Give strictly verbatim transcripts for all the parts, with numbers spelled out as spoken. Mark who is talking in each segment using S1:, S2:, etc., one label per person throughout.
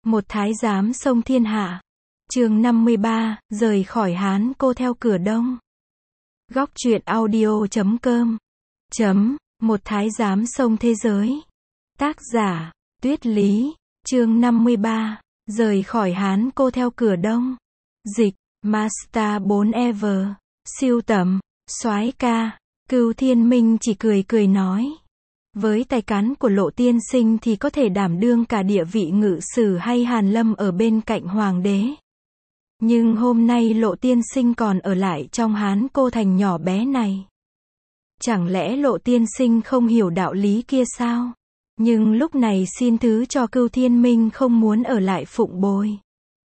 S1: Một thái giám xông thiên hạ. Chương năm mươi ba, rời khỏi Hán Cô theo cửa đông. Góc truyện audio chấm com. Chấm, một thái giám xông thế giới. Tác giả, Tuyết Lý. Chương năm mươi ba, rời khỏi Hán Cô theo cửa đông. Dịch, Master bốn Ever. Siêu tầm, soái ca. Cửu Thiên Minh chỉ cười cười nói. Với tài cán của Lộ tiên sinh thì có thể đảm đương cả địa vị ngự sử hay hàn lâm ở bên cạnh hoàng đế. Nhưng hôm nay Lộ tiên sinh còn ở lại trong Hán Cô thành nhỏ bé này. Chẳng lẽ Lộ tiên sinh không hiểu đạo lý kia sao? Nhưng lúc này xin thứ cho Cửu Thiên Minh không muốn ở lại phụng bồi.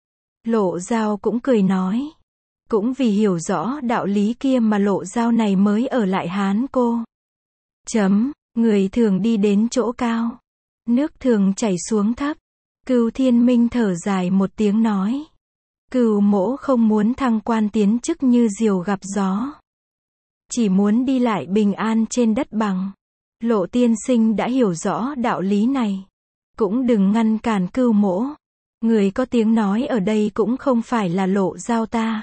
S1: Lộ Giao cũng cười nói. Cũng vì hiểu rõ đạo lý kia mà Lộ Giao này mới ở lại Hán Cô. Chấm, người thường đi đến chỗ cao. Nước thường chảy xuống thấp. Cửu Thiên Minh thở dài một tiếng nói. Cửu mỗ không muốn thăng quan tiến chức như diều gặp gió. Chỉ muốn đi lại bình an trên đất bằng. Lộ tiên sinh đã hiểu rõ đạo lý này. Cũng đừng ngăn cản cửu mỗ. Người có tiếng nói ở đây cũng không phải là Lộ Giao ta.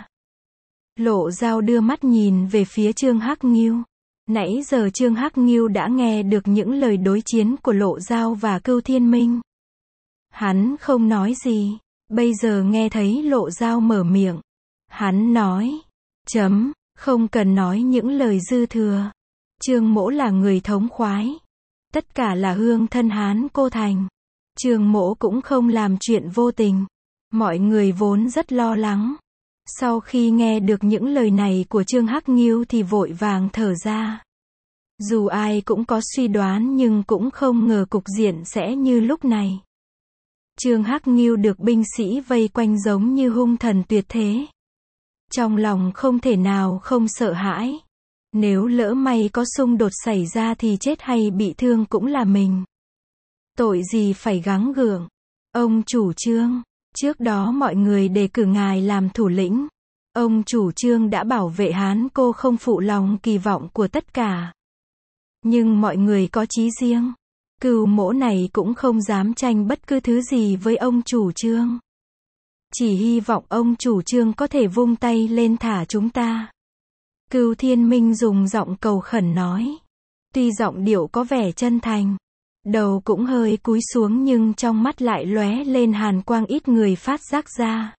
S1: Lộ Giao đưa mắt nhìn về phía Trương Hắc Ngưu. Nãy giờ Trương Hắc Ngưu đã nghe được những lời đối chiến của Lộ Giao và Cửu Thiên Minh. Hắn không nói gì. Bây giờ nghe thấy Lộ Giao mở miệng. Hắn nói. Chấm, không cần nói những lời dư thừa. Trương mỗ là người thống khoái. Tất cả là hương thân Hán Cô thành. Trương mỗ cũng không làm chuyện vô tình. Mọi người vốn rất lo lắng. Sau khi nghe được những lời này của Trương Hắc Ngưu thì vội vàng thở ra. Dù ai cũng có suy đoán nhưng cũng không ngờ cục diện sẽ như lúc này. Trương Hắc Ngưu được binh sĩ vây quanh giống như hung thần tuyệt thế. Trong lòng không thể nào không sợ hãi. Nếu lỡ may có xung đột xảy ra thì chết hay bị thương cũng là mình. Tội gì phải gắng gượng. Ông chủ Trương, trước đó mọi người đề cử ngài làm thủ lĩnh. Ông chủ Trương đã bảo vệ Hán Cô không phụ lòng kỳ vọng của tất cả. Nhưng mọi người có chí riêng. Cửu mỗ này cũng không dám tranh bất cứ thứ gì với ông chủ Trương. Chỉ hy vọng ông chủ Trương có thể vung tay lên thả chúng ta. Cửu Thiên Minh dùng giọng cầu khẩn nói. Tuy giọng điệu có vẻ chân thành. Đầu cũng hơi cúi xuống nhưng trong mắt lại lóe lên hàn quang ít người phát giác ra.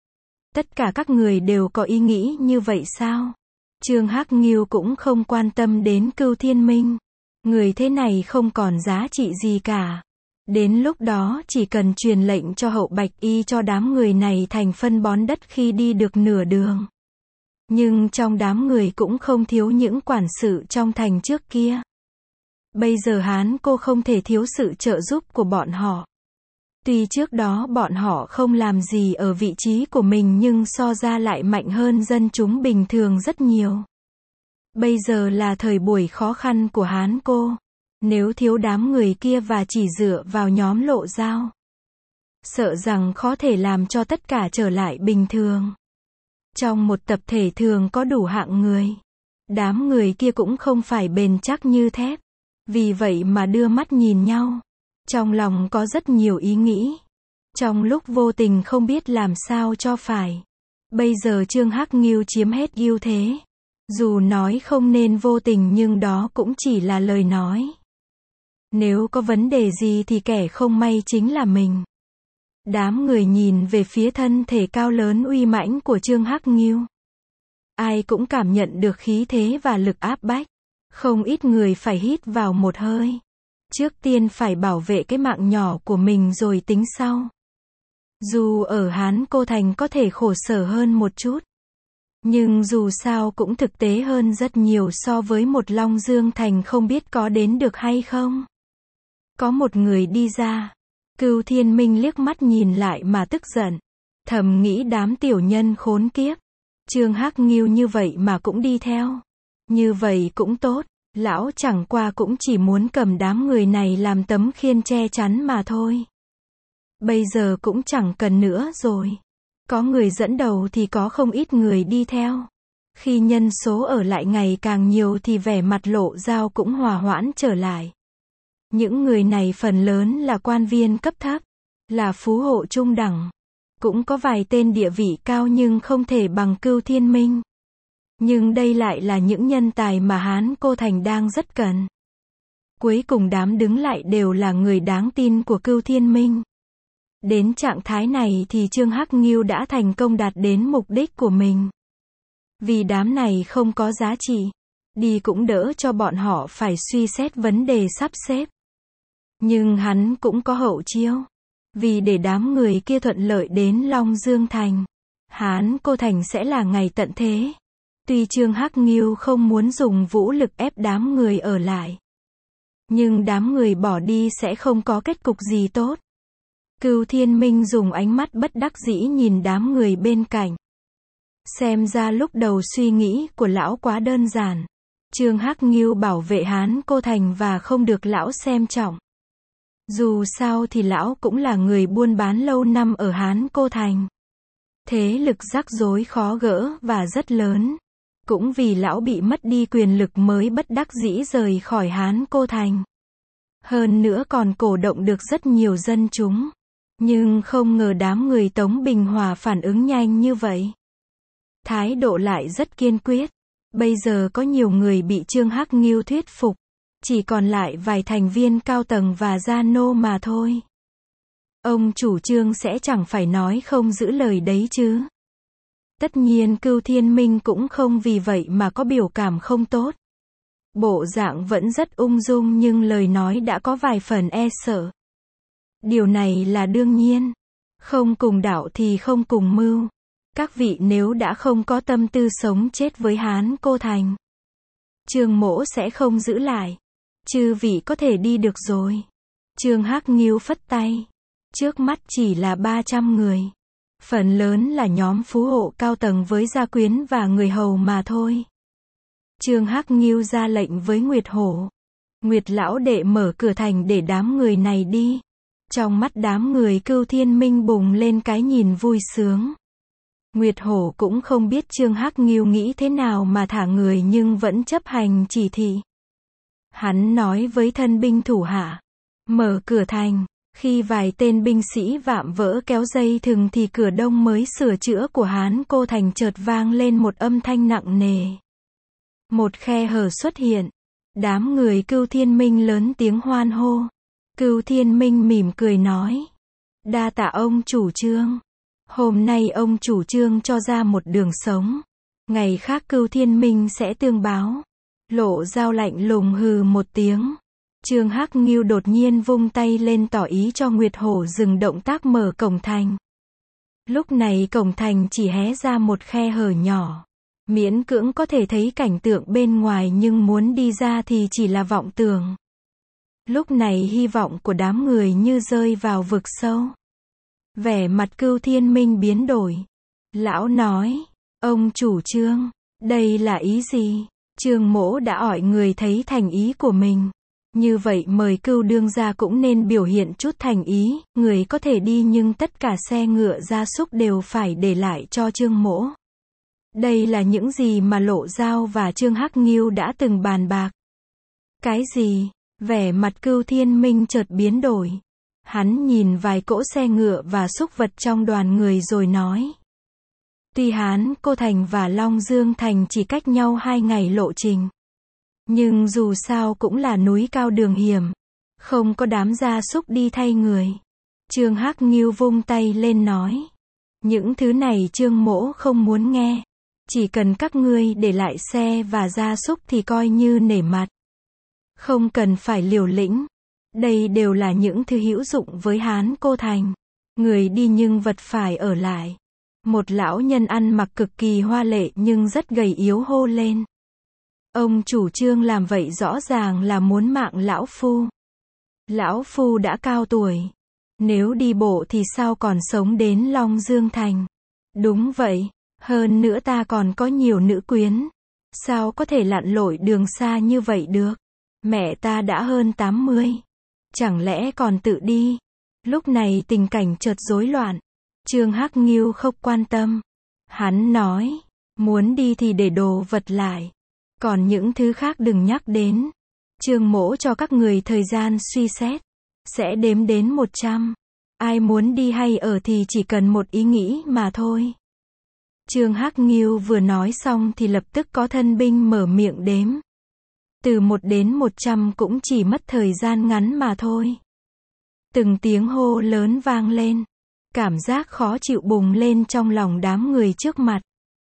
S1: Tất cả các người đều có ý nghĩ như vậy sao? Trương Hắc Ngưu cũng không quan tâm đến Cửu Thiên Minh. Người thế này không còn giá trị gì cả. Đến lúc đó chỉ cần truyền lệnh cho Hậu Bạch Y cho đám người này thành phân bón đất khi đi được nửa đường. Nhưng trong đám người cũng không thiếu những quản sự trong thành trước kia. Bây giờ Hán Cô không thể thiếu sự trợ giúp của bọn họ. Tuy trước đó bọn họ không làm gì ở vị trí của mình nhưng so ra lại mạnh hơn dân chúng bình thường rất nhiều. Bây giờ là thời buổi khó khăn của Hán Cô. Nếu thiếu đám người kia và chỉ dựa vào nhóm Lộ Giao, sợ rằng khó thể làm cho tất cả trở lại bình thường. Trong một tập thể thường có đủ hạng người. Đám người kia cũng không phải bền chắc như thép. Vì vậy mà đưa mắt nhìn nhau. Trong lòng có rất nhiều ý nghĩ. Trong lúc vô tình không biết làm sao cho phải. Bây giờ Trương Hắc Ngưu chiếm hết ưu thế. Dù nói không nên vô tình nhưng đó cũng chỉ là lời nói. Nếu có vấn đề gì thì kẻ không may chính là mình. Đám người nhìn về phía thân thể cao lớn uy mãnh của Trương Hắc Ngưu. Ai cũng cảm nhận được khí thế và lực áp bách. Không ít người phải hít vào một hơi. Trước tiên phải bảo vệ cái mạng nhỏ của mình rồi tính sau. Dù ở Hán Cô thành có thể khổ sở hơn một chút. Nhưng dù sao cũng thực tế hơn rất nhiều so với một Long Dương thành không biết có đến được hay không. Có một người đi ra. Cửu Thiên Minh liếc mắt nhìn lại mà tức giận. Thầm nghĩ đám tiểu nhân khốn kiếp. Trương Hắc Ngưu như vậy mà cũng đi theo. Như vậy cũng tốt. Lão chẳng qua cũng chỉ muốn cầm đám người này làm tấm khiên che chắn mà thôi. Bây giờ cũng chẳng cần nữa rồi. Có người dẫn đầu thì có không ít người đi theo. Khi nhân số ở lại ngày càng nhiều thì vẻ mặt Lộ Giao cũng hòa hoãn trở lại. Những người này phần lớn là quan viên cấp thấp. là phú hộ trung đẳng. Cũng có vài tên địa vị cao nhưng không thể bằng Cưu Thiên Minh. Nhưng đây lại là những nhân tài mà Hán Cô Thành đang rất cần. Cuối cùng đám đứng lại đều là người đáng tin của Cưu Thiên Minh. Đến trạng thái này thì Trương Hắc Ngưu đã thành công đạt đến mục đích của mình. Vì đám này không có giá trị, đi cũng đỡ cho bọn họ phải suy xét vấn đề sắp xếp. Nhưng hắn cũng có hậu chiêu. Vì để đám người kia thuận lợi đến Long Dương Thành, Hán Cô Thành sẽ là ngày tận thế. Tuy Trương Hắc Ngưu không muốn dùng vũ lực ép đám người ở lại, nhưng đám người bỏ đi sẽ không có kết cục gì tốt. Cưu Thiên Minh dùng ánh mắt bất đắc dĩ nhìn đám người bên cạnh. Xem ra lúc đầu suy nghĩ của lão quá đơn giản. Trương Hắc Ngưu bảo vệ Hán Cô Thành và không được lão xem trọng. Dù sao thì lão cũng là người buôn bán lâu năm ở Hán Cô Thành. Thế lực rắc rối khó gỡ và rất lớn. Cũng vì lão bị mất đi quyền lực mới bất đắc dĩ rời khỏi Hán Cô Thành. Hơn nữa còn cổ động được rất nhiều dân chúng. Nhưng không ngờ đám người Tống Bình Hòa phản ứng nhanh như vậy. Thái độ lại rất kiên quyết. Bây giờ có nhiều người bị Trương Hắc Ngưu thuyết phục. Chỉ còn lại vài thành viên cao tầng và gia nô mà thôi. Ông chủ Trương sẽ chẳng phải nói không giữ lời đấy chứ. Tất nhiên Cưu Thiên Minh cũng không vì vậy mà có biểu cảm không tốt. Bộ dạng vẫn rất ung dung nhưng lời nói đã có vài phần e sợ. Điều này là đương nhiên. Không cùng đạo thì không cùng mưu. Các vị nếu đã không có tâm tư sống chết với Hán Cô Thành, Trương Mỗ sẽ không giữ lại. Chư vị có thể đi được rồi. Trương Hắc Ngưu phất tay. Trước mắt chỉ là ba trăm người. Phần lớn là nhóm phú hộ cao tầng với gia quyến và người hầu mà thôi. Trương Hắc Ngưu ra lệnh với Nguyệt Hổ. Nguyệt lão đệ mở cửa thành để đám người này đi. Trong mắt đám người Cưu Thiên Minh bùng lên cái nhìn vui sướng. Nguyệt Hổ cũng không biết Trương Hắc Ngưu nghĩ thế nào mà thả người nhưng vẫn chấp hành chỉ thị. Hắn nói với thân binh thủ hạ. Mở cửa thành. Khi vài tên binh sĩ vạm vỡ kéo dây thừng thì cửa đông mới sửa chữa của Hán Cô Thành chợt vang lên một âm thanh nặng nề. Một khe hở xuất hiện. Đám người Cưu Thiên Minh lớn tiếng hoan hô. Cưu Thiên Minh mỉm cười nói. Đa tạ ông chủ Trương. Hôm nay ông chủ Trương cho ra một đường sống. Ngày khác Cưu Thiên Minh sẽ tương báo. Lộ Dao lạnh lùng hừ một tiếng. Trương Hắc Ngưu đột nhiên vung tay lên tỏ ý cho Nguyệt Hổ dừng động tác mở cổng thành. Lúc này cổng thành chỉ hé ra một khe hở nhỏ. Miễn cưỡng có thể thấy cảnh tượng bên ngoài nhưng muốn đi ra thì chỉ là vọng tưởng. Lúc này hy vọng của đám người như rơi vào vực sâu. Vẻ mặt Cưu Thiên Minh biến đổi. Lão nói, ông chủ Trương, đây là ý gì? Trương Mỗ đã hỏi người thấy thành ý của mình. Như vậy mời Cưu đương gia cũng nên biểu hiện chút thành ý, người có thể đi nhưng tất cả xe ngựa gia súc đều phải để lại cho Trương Mỗ. Đây là những gì mà Lộ Dao và Trương Hắc Ngưu đã từng bàn bạc. Cái gì? Vẻ mặt Cưu Thiên Minh chợt biến đổi. Hắn nhìn vài cỗ xe ngựa và súc vật trong đoàn người rồi nói. Tuy Hán Cô Thành và Long Dương Thành chỉ cách nhau hai ngày lộ trình. Nhưng dù sao cũng là núi cao đường hiểm. Không có đám gia súc đi thay người. Trương Hắc Ngưu vung tay lên nói. Những thứ này Trương Mỗ không muốn nghe. Chỉ cần các ngươi để lại xe và gia súc thì coi như nể mặt. Không cần phải liều lĩnh. Đây đều là những thứ hữu dụng với Hán Cô Thành. Người đi nhưng vật phải ở lại. Một lão nhân ăn mặc cực kỳ hoa lệ nhưng rất gầy yếu hô lên. Ông chủ Trương làm vậy rõ ràng là muốn mạng lão phu. Lão phu đã cao tuổi. Nếu đi bộ thì sao còn sống đến Long Dương Thành? Đúng vậy. Hơn nữa ta còn có nhiều nữ quyến. Sao có thể lặn lội đường xa như vậy được? Mẹ ta đã hơn tám mươi. Chẳng lẽ còn tự đi? Lúc này tình cảnh chợt rối loạn. Trương Hắc Ngưu không quan tâm. Hắn nói, muốn đi thì để đồ vật lại. Còn những thứ khác đừng nhắc đến. Trương Mỗ cho các người thời gian suy xét. Sẽ đếm đến một trăm. Ai muốn đi hay ở thì chỉ cần một ý nghĩ mà thôi. Trương Hắc Nghiêu vừa nói xong thì lập tức có thân binh mở miệng đếm. Từ một đến một trăm cũng chỉ mất thời gian ngắn mà thôi. Từng tiếng hô lớn vang lên. Cảm giác khó chịu bùng lên trong lòng đám người trước mặt.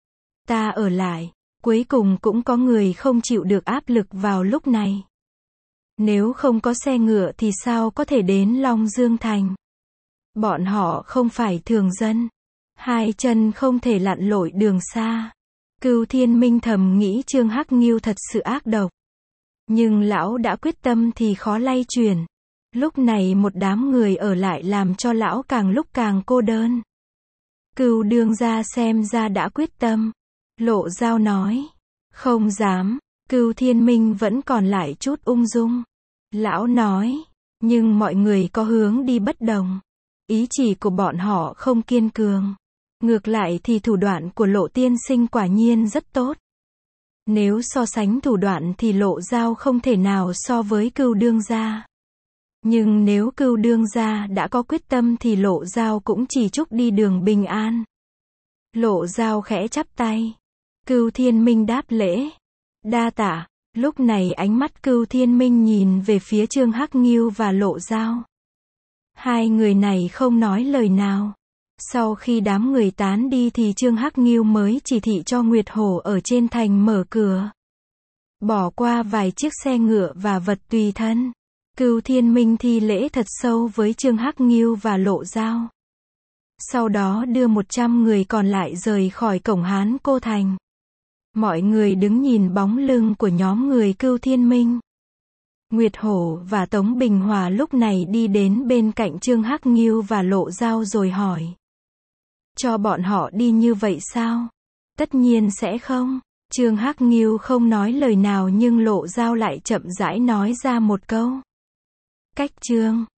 S1: Ta ở lại. Cuối cùng cũng có người không chịu được áp lực vào lúc này. Nếu không có xe ngựa thì sao có thể đến Long Dương Thành? Bọn họ không phải thường dân. Hai chân không thể lặn lội đường xa. Cửu Thiên Minh thầm nghĩ Trương Hắc Nghiêu thật sự ác độc. Nhưng lão đã quyết tâm thì khó lay chuyển. Lúc này một đám người ở lại làm cho lão càng lúc càng cô đơn. Cửu đương gia xem ra đã quyết tâm. Lộ Dao nói. Không dám. Cửu Thiên Minh vẫn còn lại chút ung dung. Lão nói. Nhưng mọi người có hướng đi bất đồng. Ý chỉ của bọn họ không kiên cường. Ngược lại thì thủ đoạn của Lộ tiên sinh quả nhiên rất tốt. Nếu so sánh thủ đoạn thì Lộ Dao không thể nào so với Cửu đương gia. Nhưng nếu Cửu đương gia đã có quyết tâm thì Lộ Dao cũng chỉ chúc đi đường bình an. Lộ Dao khẽ chắp tay. Cửu Thiên Minh đáp lễ. Đa tạ. Lúc này ánh mắt Cửu Thiên Minh nhìn về phía Trương Hắc Nghiêu và Lộ Dao. Hai người này không nói lời nào. Sau khi đám người tán đi thì Trương Hắc Nghiêu mới chỉ thị cho Nguyệt Hổ ở trên thành mở cửa. Bỏ qua vài chiếc xe ngựa và vật tùy thân. Cửu Thiên Minh thi lễ thật sâu với Trương Hắc Nghiêu và Lộ Dao. Sau đó đưa một trăm người còn lại rời khỏi cổng Hán Cô Thành. Mọi người đứng nhìn bóng lưng của nhóm người Cửu Thiên Minh. Nguyệt Hổ và Tống Bình Hòa lúc này đi đến bên cạnh Trương Hắc Nghiêu và Lộ Dao rồi hỏi. Cho bọn họ đi như vậy sao? Tất nhiên sẽ không. Trương Hắc Nghiêu không nói lời nào nhưng Lộ Dao lại chậm rãi nói ra một câu. Cách Trương